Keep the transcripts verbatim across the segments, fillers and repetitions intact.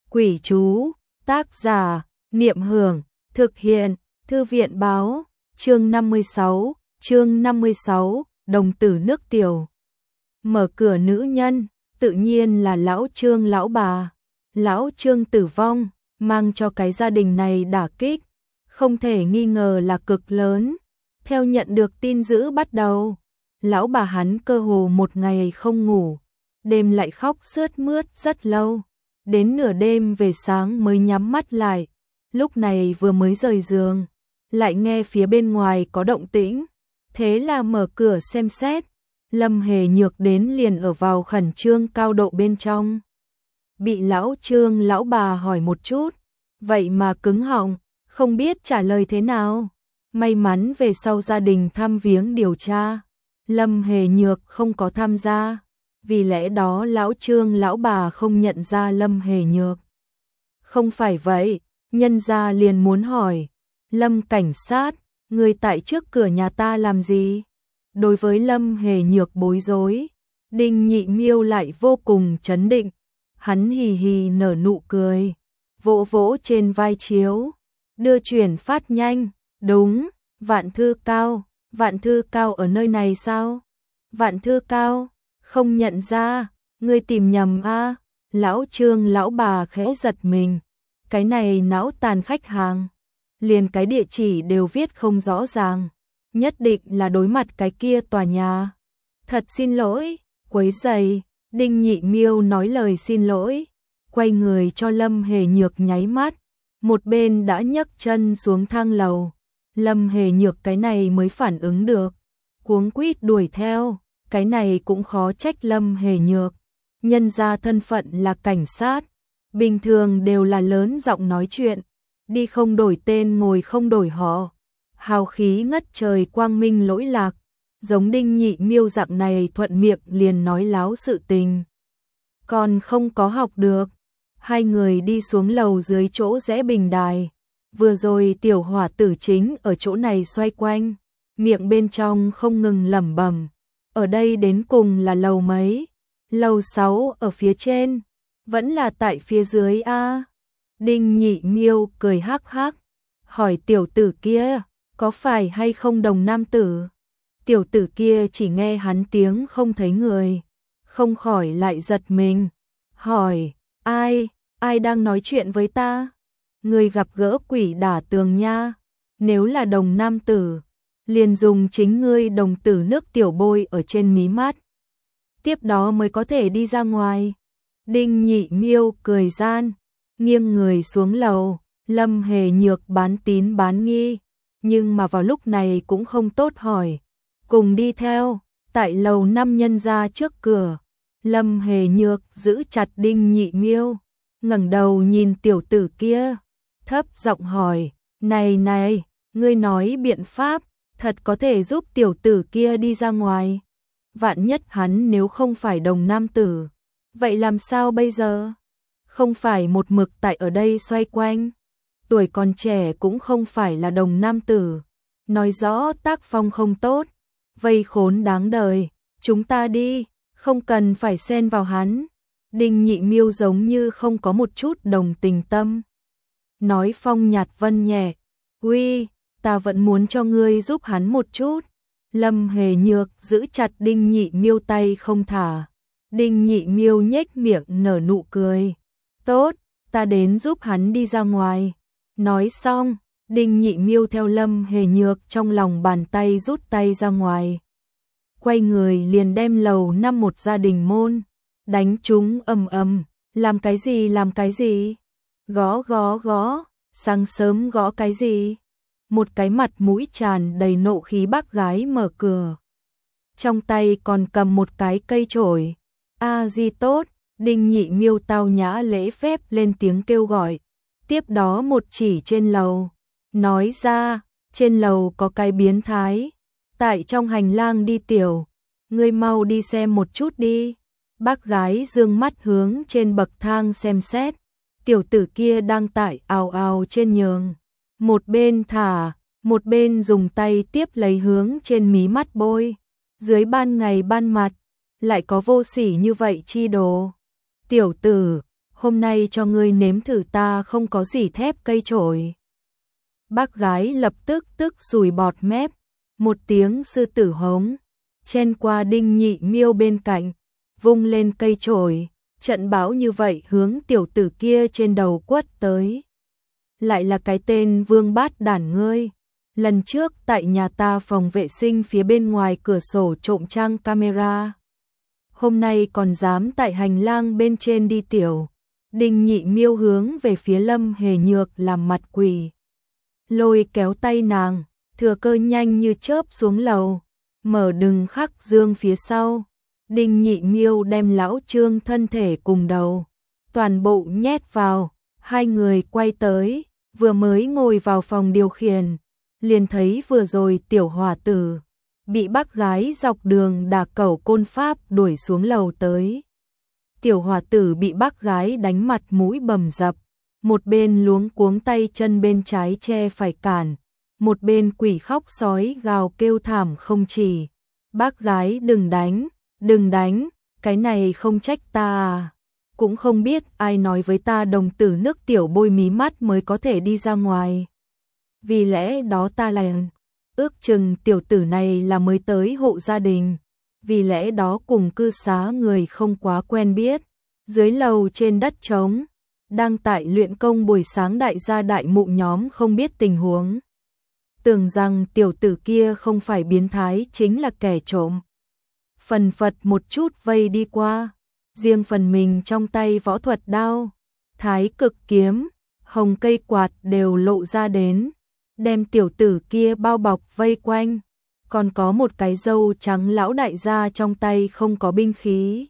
Quỷ chú, tác giả, Niệm Hưởng, thực hiện, Thư viện báo, chương năm mươi sáu, chương năm mươi sáu, đồng tử nước tiểu. Mở cửa nữ nhân, tự nhiên là lão Trương lão bà. Lão Trương tử vong, mang cho cái gia đình này đả kích, không thể nghi ngờ là cực lớn. Theo nhận được tin dữ bắt đầu, lão bà hắn cơ hồ một ngày không ngủ, đêm lại khóc sướt mướt rất lâu. Đến nửa đêm về sáng mới nhắm mắt lại, lúc này vừa mới rời giường, lại nghe phía bên ngoài có động tĩnh, thế là mở cửa xem xét, Lâm Hề Nhược đến liền ở vào khẩn trương cao độ bên trong. Bị lão Trương lão bà hỏi một chút, vậy mà cứng họng, không biết trả lời thế nào. May mắn về sau gia đình thăm viếng điều tra, Lâm Hề Nhược không có tham gia. Vì lẽ đó lão Trương lão bà không nhận ra Lâm Hề Nhược. Không phải vậy, nhân gia liền muốn hỏi, Lâm cảnh sát, người tại trước cửa nhà ta làm gì? Đối với Lâm Hề Nhược bối rối, Đinh Nhị Miêu lại vô cùng trấn định, hắn hì hì nở nụ cười, vỗ vỗ trên vai chiếu, đưa chuyển phát nhanh, đúng, Vạn Thư Cao, Vạn Thư Cao ở nơi này sao? Vạn Thư Cao, không nhận ra, ngươi tìm nhầm a. À? Lão Trương lão bà khẽ giật mình, cái này não tàn khách hàng, liền cái địa chỉ đều viết không rõ ràng, nhất định là đối mặt cái kia tòa nhà. Thật xin lỗi, quấy rầy. Đinh Nhị Miêu nói lời xin lỗi, quay người cho Lâm Hề Nhược nháy mắt, một bên đã nhấc chân xuống thang lầu. Lâm Hề Nhược cái này mới phản ứng được, cuống quýt đuổi theo. Cái này cũng khó trách Lâm Hề Nhược, nhân ra thân phận là cảnh sát, bình thường đều là lớn giọng nói chuyện, đi không đổi tên ngồi không đổi họ, hào khí ngất trời quang minh lỗi lạc, giống Đinh Nhị Miêu dạng này thuận miệng liền nói láo sự tình. Còn không có học được, hai người đi xuống lầu dưới chỗ rẽ bình đài, vừa rồi tiểu hỏa tử chính ở chỗ này xoay quanh, miệng bên trong không ngừng lẩm bẩm. Ở đây đến cùng là lầu mấy? Lầu sáu ở phía trên, vẫn là tại phía dưới a. Đinh Nhị Miêu cười hắc hắc, hỏi tiểu tử kia, có phải hay không đồng nam tử? Tiểu tử kia chỉ nghe hắn tiếng không thấy người, không khỏi lại giật mình, hỏi, ai, ai đang nói chuyện với ta? Người gặp gỡ quỷ đả tường nha, nếu là đồng nam tử, liền dùng chính ngươi đồng tử nước tiểu bôi ở trên mí mắt, tiếp đó mới có thể đi ra ngoài. Đinh Nhị Miêu cười gian, nghiêng người xuống lầu. Lâm Hề Nhược bán tín bán nghi, nhưng mà vào lúc này cũng không tốt hỏi, cùng đi theo. Tại lầu năm nhân ra trước cửa, Lâm Hề Nhược giữ chặt Đinh Nhị Miêu, ngẩng đầu nhìn tiểu tử kia, thấp giọng hỏi, này này, ngươi nói biện pháp thật có thể giúp tiểu tử kia đi ra ngoài. Vạn nhất hắn nếu không phải đồng nam tử, vậy làm sao bây giờ? Không phải một mực tại ở đây xoay quanh, tuổi còn trẻ cũng không phải là đồng nam tử, nói rõ tác phong không tốt, vây khốn đáng đời, chúng ta đi, không cần phải xen vào hắn. Đinh Nhị Miêu giống như không có một chút đồng tình tâm, nói phong nhạt vân nhẹ, uy, ta vẫn muốn cho ngươi giúp hắn một chút. Lâm Hề Nhược giữ chặt Đinh Nhị Miêu tay không thả. Đinh Nhị Miêu nhếch miệng nở nụ cười, tốt, ta đến giúp hắn đi ra ngoài. Nói xong, Đinh Nhị Miêu theo Lâm Hề Nhược trong lòng bàn tay rút tay ra ngoài, quay người liền đem lầu năm một gia đình môn đánh chúng ầm ầm. Làm cái gì làm cái gì? Gõ gõ gõ, sáng sớm gõ cái gì? Một cái mặt mũi tràn đầy nộ khí bác gái mở cửa, trong tay còn cầm một cái cây chổi. A di tốt. Đinh Nhị Miêu tao nhã lễ phép lên tiếng kêu gọi, tiếp đó một chỉ trên lầu, nói ra, trên lầu có cái biến thái, tại trong hành lang đi tiểu, ngươi mau đi xem một chút đi. Bác gái dương mắt hướng trên bậc thang xem xét, tiểu tử kia đang tại ào ào trên giường, một bên thả, một bên dùng tay tiếp lấy hướng trên mí mắt bôi. Dưới ban ngày ban mặt, lại có vô sỉ như vậy chi đồ. Tiểu tử, hôm nay cho ngươi nếm thử ta không có gì thép cây chổi. Bác gái lập tức tức sùi bọt mép, một tiếng sư tử hống, chen qua Đinh Nhị Miêu bên cạnh, vung lên cây chổi, trận bão như vậy hướng tiểu tử kia trên đầu quất tới. Lại là cái tên vương bát đản ngươi, lần trước tại nhà ta phòng vệ sinh phía bên ngoài cửa sổ trộm trang camera. Hôm nay còn dám tại hành lang bên trên đi tiểu. Đinh Nhị Miêu hướng về phía Lâm Hề Nhược làm mặt quỷ. Lôi kéo tay nàng, thừa cơ nhanh như chớp xuống lầu, mở đừng khắc dương phía sau. Đinh Nhị Miêu đem lão Trương thân thể cùng đầu, toàn bộ nhét vào, hai người quay tới, vừa mới ngồi vào phòng điều khiển, liền thấy vừa rồi tiểu hòa tử bị bác gái dọc đường đả cẩu côn pháp đuổi xuống lầu tới. Tiểu hòa tử bị bác gái đánh mặt mũi bầm dập, một bên luống cuống tay chân bên trái che phải cản, một bên quỷ khóc sói gào kêu thảm không chỉ. Bác gái đừng đánh, đừng đánh, cái này không trách ta à. Cũng không biết ai nói với ta đồng tử nước tiểu bôi mí mắt mới có thể đi ra ngoài. Vì lẽ đó ta là ước chừng tiểu tử này là mới tới hộ gia đình. Vì lẽ đó cùng cư xá người không quá quen biết. Dưới lầu trên đất trống, đang tại luyện công buổi sáng đại gia đại mụ nhóm không biết tình huống. Tưởng rằng tiểu tử kia không phải biến thái chính là kẻ trộm. Phần phật một chút vây đi qua, riêng phần mình trong tay võ thuật đao, thái cực kiếm, hồng cây quạt đều lộ ra đến, đem tiểu tử kia bao bọc vây quanh, còn có một cái râu trắng lão đại gia trong tay không có binh khí.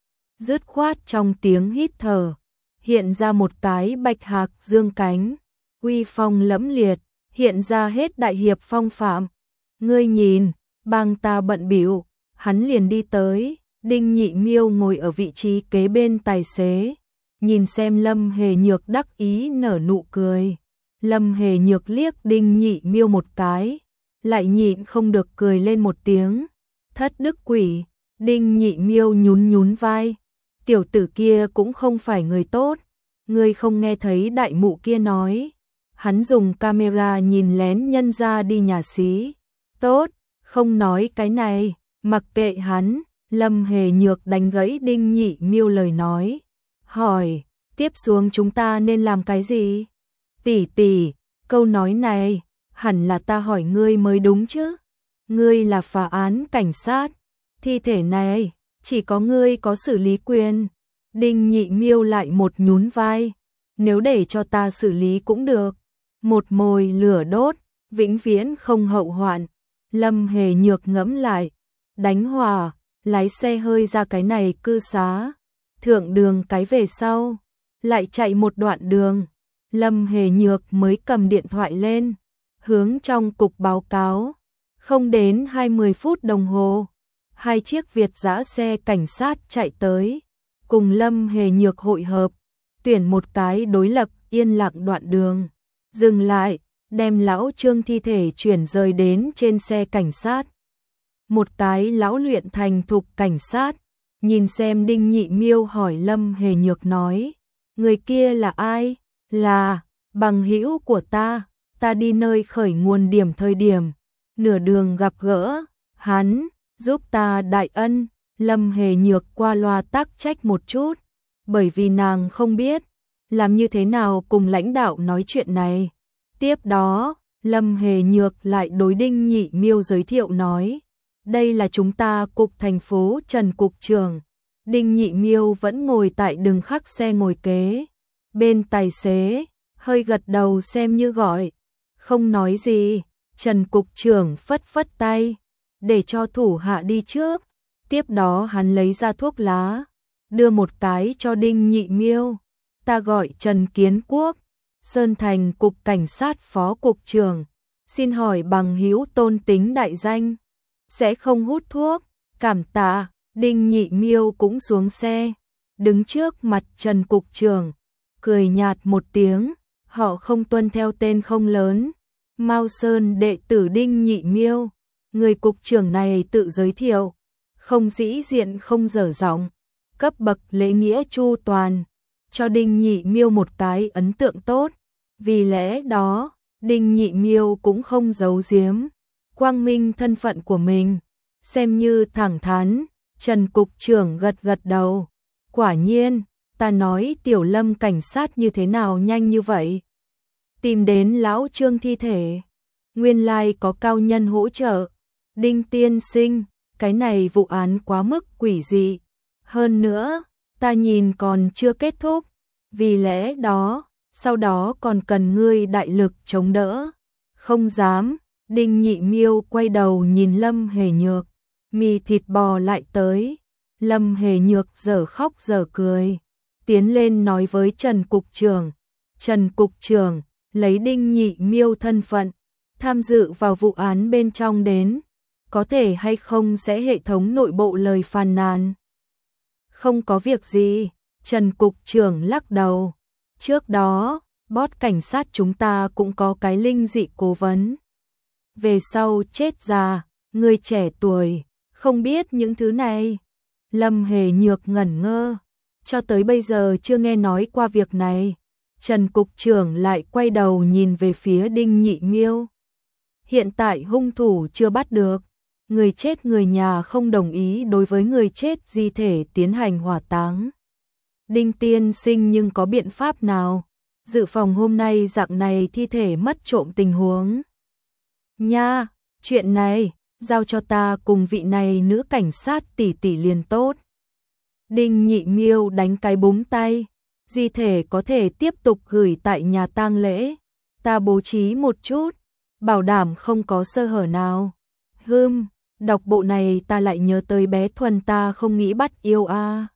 Dứt khoát trong tiếng hít thở, hiện ra một cái bạch hạc dương cánh, uy phong lẫm liệt, hiện ra hết đại hiệp phong phạm. Ngươi nhìn, bang ta bận bịu, hắn liền đi tới. Đinh Nhị Miêu ngồi ở vị trí kế bên tài xế, nhìn xem Lâm Hề Nhược đắc ý nở nụ cười. Lâm Hề Nhược liếc Đinh Nhị Miêu một cái, lại nhịn không được cười lên một tiếng. Thất đức quỷ. Đinh Nhị Miêu nhún nhún vai, tiểu tử kia cũng không phải người tốt. Ngươi không nghe thấy đại mụ kia nói, hắn dùng camera nhìn lén nhân ra đi nhà xí. Tốt, không nói cái này, mặc kệ hắn. Lâm Hề Nhược đánh gãy Đinh Nhị Miêu lời nói, hỏi, tiếp xuống chúng ta nên làm cái gì? Tỷ tỷ, câu nói này, hẳn là ta hỏi ngươi mới đúng chứ? Ngươi là phá án cảnh sát, thi thể này, chỉ có ngươi có xử lý quyền. Đinh Nhị Miêu lại một nhún vai, nếu để cho ta xử lý cũng được. Một mồi lửa đốt, vĩnh viễn không hậu hoạn. Lâm Hề Nhược ngẫm lại, đánh hỏa, lái xe hơi ra cái này cư xá, thượng đường cái về sau, lại chạy một đoạn đường. Lâm Hề Nhược mới cầm điện thoại lên, hướng trong cục báo cáo. Không đến hai mươi phút đồng hồ, hai chiếc Việt dã xe cảnh sát chạy tới, cùng Lâm Hề Nhược hội hợp, tuyển một cái đối lập yên lặng đoạn đường, dừng lại, đem lão Trương thi thể chuyển rời đến trên xe cảnh sát. Một cái lão luyện thành thục cảnh sát, nhìn xem Đinh Nhị Miêu hỏi Lâm Hề Nhược nói, người kia là ai? Là bằng hữu của ta, ta đi nơi khởi nguồn điểm thời điểm, nửa đường gặp gỡ, hắn giúp ta đại ân. Lâm Hề Nhược qua loa tác trách một chút, bởi vì nàng không biết làm như thế nào cùng lãnh đạo nói chuyện này. Tiếp đó, Lâm Hề Nhược lại đối Đinh Nhị Miêu giới thiệu nói, đây là chúng ta cục thành phố Trần cục trưởng. Đinh Nhị Miêu vẫn ngồi tại đường khắc xe ngồi kế bên tài xế, hơi gật đầu xem như gọi, không nói gì. Trần cục trưởng phất phất tay, để cho thủ hạ đi trước. Tiếp đó hắn lấy ra thuốc lá, đưa một cái cho Đinh Nhị Miêu. Ta gọi Trần Kiến Quốc, Sơn Thành cục cảnh sát phó cục trưởng, xin hỏi bằng hữu tôn tính đại danh, sẽ không hút thuốc, cảm tạ. Đinh Nhị Miêu cũng xuống xe, đứng trước mặt Trần cục trưởng, cười nhạt một tiếng, họ không tuân theo tên không lớn. Mao Sơn đệ tử Đinh Nhị Miêu, người cục trưởng này tự giới thiệu, không dĩ diện không dở giọng, cấp bậc lễ nghĩa chu toàn. cho Đinh Nhị Miêu một cái ấn tượng tốt. Vì lẽ đó, Đinh Nhị Miêu cũng không giấu giếm, quang minh thân phận của mình, xem như thẳng thắn. Trần cục trưởng gật gật đầu. Quả nhiên, ta nói Tiểu Lâm cảnh sát như thế nào nhanh như vậy. Tìm đến lão Trương thi thể. Nguyên lai có cao nhân hỗ trợ. Đinh tiên sinh, cái này vụ án quá mức quỷ dị. Hơn nữa, ta nhìn còn chưa kết thúc. Vì lẽ đó, sau đó còn cần ngươi đại lực chống đỡ. Không dám. Đinh Nhị Miêu quay đầu nhìn Lâm Hề Nhược. Mì thịt bò lại tới. Lâm Hề Nhược dở khóc dở cười. Tiến lên nói với Trần cục trưởng. Trần cục trưởng, lấy Đinh Nhị Miêu thân phận, tham dự vào vụ án bên trong đến. Có thể hay không sẽ hệ thống nội bộ lời phàn nàn. Không có việc gì, Trần cục trưởng lắc đầu. Trước đó, boss cảnh sát chúng ta cũng có cái linh dị cố vấn. Về sau chết già, người trẻ tuổi, không biết những thứ này. Lâm Hề Nhược ngẩn ngơ, cho tới bây giờ chưa nghe nói qua việc này. Trần cục trưởng lại quay đầu nhìn về phía Đinh Nhị Miêu. Hiện tại hung thủ chưa bắt được, người chết người nhà không đồng ý đối với người chết di thể tiến hành hỏa táng. Đinh tiên sinh nhưng có biện pháp nào dự phòng hôm nay dạng này thi thể mất trộm tình huống? Nha, chuyện này giao cho ta cùng vị này nữ cảnh sát tỷ tỷ liền tốt. Đinh Nhị Miêu đánh cái búng tay. Di thể có thể tiếp tục gửi tại nhà tang lễ. Ta bố trí một chút, bảo đảm không có sơ hở nào. Hừm, đọc bộ này ta lại nhớ tới bé Thuần ta không nghĩ bắt yêu a. À.